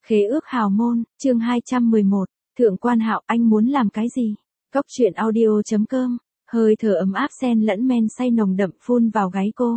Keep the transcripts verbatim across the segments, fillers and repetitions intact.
Khế ước hào môn, chương hai trăm mười một, Thượng quan Hạo, anh muốn làm cái gì? Cốc truyện audio chấm com, hơi thở ấm áp xen lẫn men say nồng đậm phun vào gáy cô.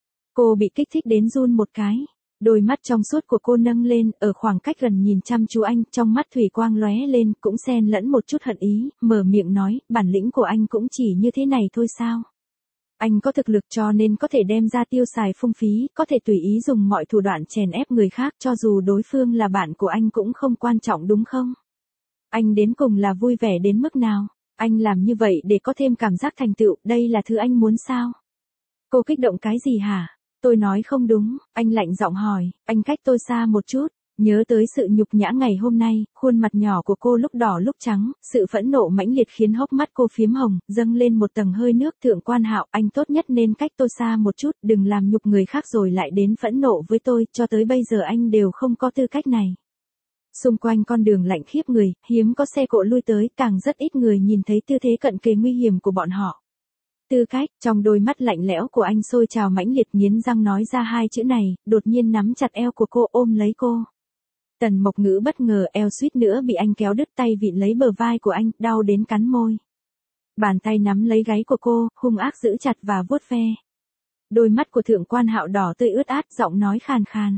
Cô bị kích thích đến run một cái, đôi mắt trong suốt của cô nâng lên, ở khoảng cách gần nhìn chăm chú anh, trong mắt thủy quang lóe lên, cũng xen lẫn một chút hận ý, mở miệng nói, bản lĩnh của anh cũng chỉ như thế này thôi sao? Anh có thực lực cho nên có thể đem ra tiêu xài phung phí, có thể tùy ý dùng mọi thủ đoạn chèn ép người khác cho dù đối phương là bạn của anh cũng không quan trọng đúng không? Anh đến cùng là vui vẻ đến mức nào? Anh làm như vậy để có thêm cảm giác thành tựu, đây là thứ anh muốn sao? Cô kích động cái gì hả? Tôi nói không đúng, anh lạnh giọng hỏi, anh cách tôi xa một chút. Nhớ tới sự nhục nhã ngày hôm nay, khuôn mặt nhỏ của cô lúc đỏ lúc trắng, sự phẫn nộ mãnh liệt khiến hốc mắt cô phiếm hồng, dâng lên một tầng hơi nước. Thượng quan Hạo, anh tốt nhất nên cách tôi xa một chút, đừng làm nhục người khác rồi lại đến phẫn nộ với tôi, cho tới bây giờ anh đều không có tư cách này. Xung quanh con đường lạnh khiếp người, hiếm có xe cộ lui tới, càng rất ít người nhìn thấy tư thế cận kề nguy hiểm của bọn họ. Tư cách, trong đôi mắt lạnh lẽo của anh sôi trào mãnh liệt, nghiến răng nói ra hai chữ này, đột nhiên nắm chặt eo của cô, ôm lấy cô. Tần Mộc Ngữ bất ngờ eo suýt nữa bị anh kéo đứt, tay vịn lấy bờ vai của anh, đau đến cắn môi. Bàn tay nắm lấy gáy của cô, hung ác giữ chặt và vuốt ve. Đôi mắt của Thượng quan Hạo đỏ tươi ướt át, giọng nói khàn khàn.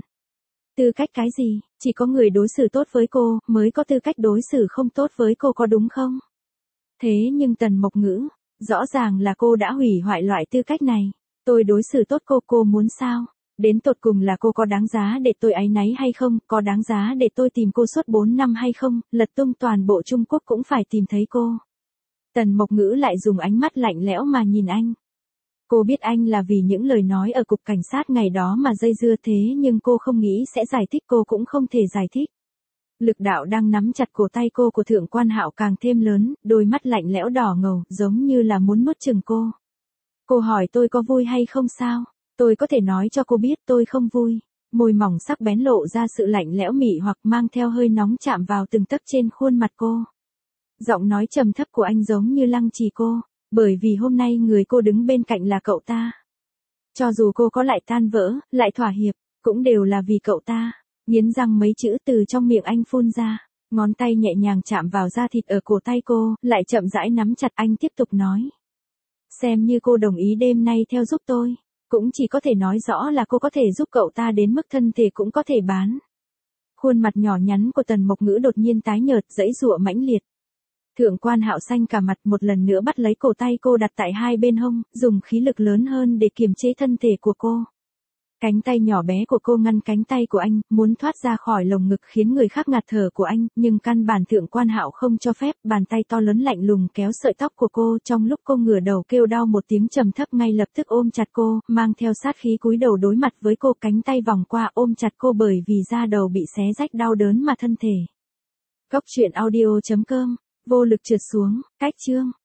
Tư cách cái gì, chỉ có người đối xử tốt với cô, mới có tư cách đối xử không tốt với cô có đúng không? Thế nhưng Tần Mộc Ngữ, rõ ràng là cô đã hủy hoại loại tư cách này. Tôi đối xử tốt cô, cô muốn sao? Đến tột cùng là cô có đáng giá để tôi áy náy hay không, có đáng giá để tôi tìm cô suốt bốn năm hay không, lật tung toàn bộ Trung Quốc cũng phải tìm thấy cô. Tần Mộc Ngữ lại dùng ánh mắt lạnh lẽo mà nhìn anh. Cô biết anh là vì những lời nói ở cục cảnh sát ngày đó mà dây dưa, thế nhưng cô không nghĩ sẽ giải thích, cô cũng không thể giải thích. Lực đạo đang nắm chặt cổ tay cô của Thượng quan Hạo càng thêm lớn, đôi mắt lạnh lẽo đỏ ngầu, giống như là muốn nuốt chửng cô. Cô hỏi tôi có vui hay không sao? Tôi có thể nói cho cô biết tôi không vui. Môi mỏng sắc bén lộ ra sự lạnh lẽo mị hoặc mang theo hơi nóng chạm vào từng tấc trên khuôn mặt cô. Giọng nói trầm thấp của anh giống như lăng trì cô, bởi vì hôm nay người cô đứng bên cạnh là cậu ta. Cho dù cô có lại tan vỡ, lại thỏa hiệp, cũng đều là vì cậu ta. Nghiến răng mấy chữ từ trong miệng anh phun ra, ngón tay nhẹ nhàng chạm vào da thịt ở cổ tay cô, lại chậm rãi nắm chặt. Anh tiếp tục nói. Xem như cô đồng ý đêm nay theo giúp tôi. Cũng chỉ có thể nói rõ là cô có thể giúp cậu ta đến mức thân thể cũng có thể bán. Khuôn mặt nhỏ nhắn của Tần Mộc Ngữ đột nhiên tái nhợt, giãy giụa mãnh liệt. Thượng quan Hạo xanh cả mặt, một lần nữa bắt lấy cổ tay cô đặt tại hai bên hông, dùng khí lực lớn hơn để kiềm chế thân thể của cô. Cánh tay nhỏ bé của cô ngăn cánh tay của anh, muốn thoát ra khỏi lồng ngực khiến người khác ngạt thở của anh, nhưng căn bản Thượng quan Hạo không cho phép. Bàn tay to lớn lạnh lùng kéo sợi tóc của cô, trong lúc cô ngửa đầu kêu đau một tiếng trầm thấp, ngay lập tức ôm chặt cô, mang theo sát khí cúi đầu đối mặt với cô, cánh tay vòng qua ôm chặt cô bởi vì da đầu bị xé rách đau đớn mà thân thể. Cốc truyện audio chấm com, vô lực trượt xuống, cách chương.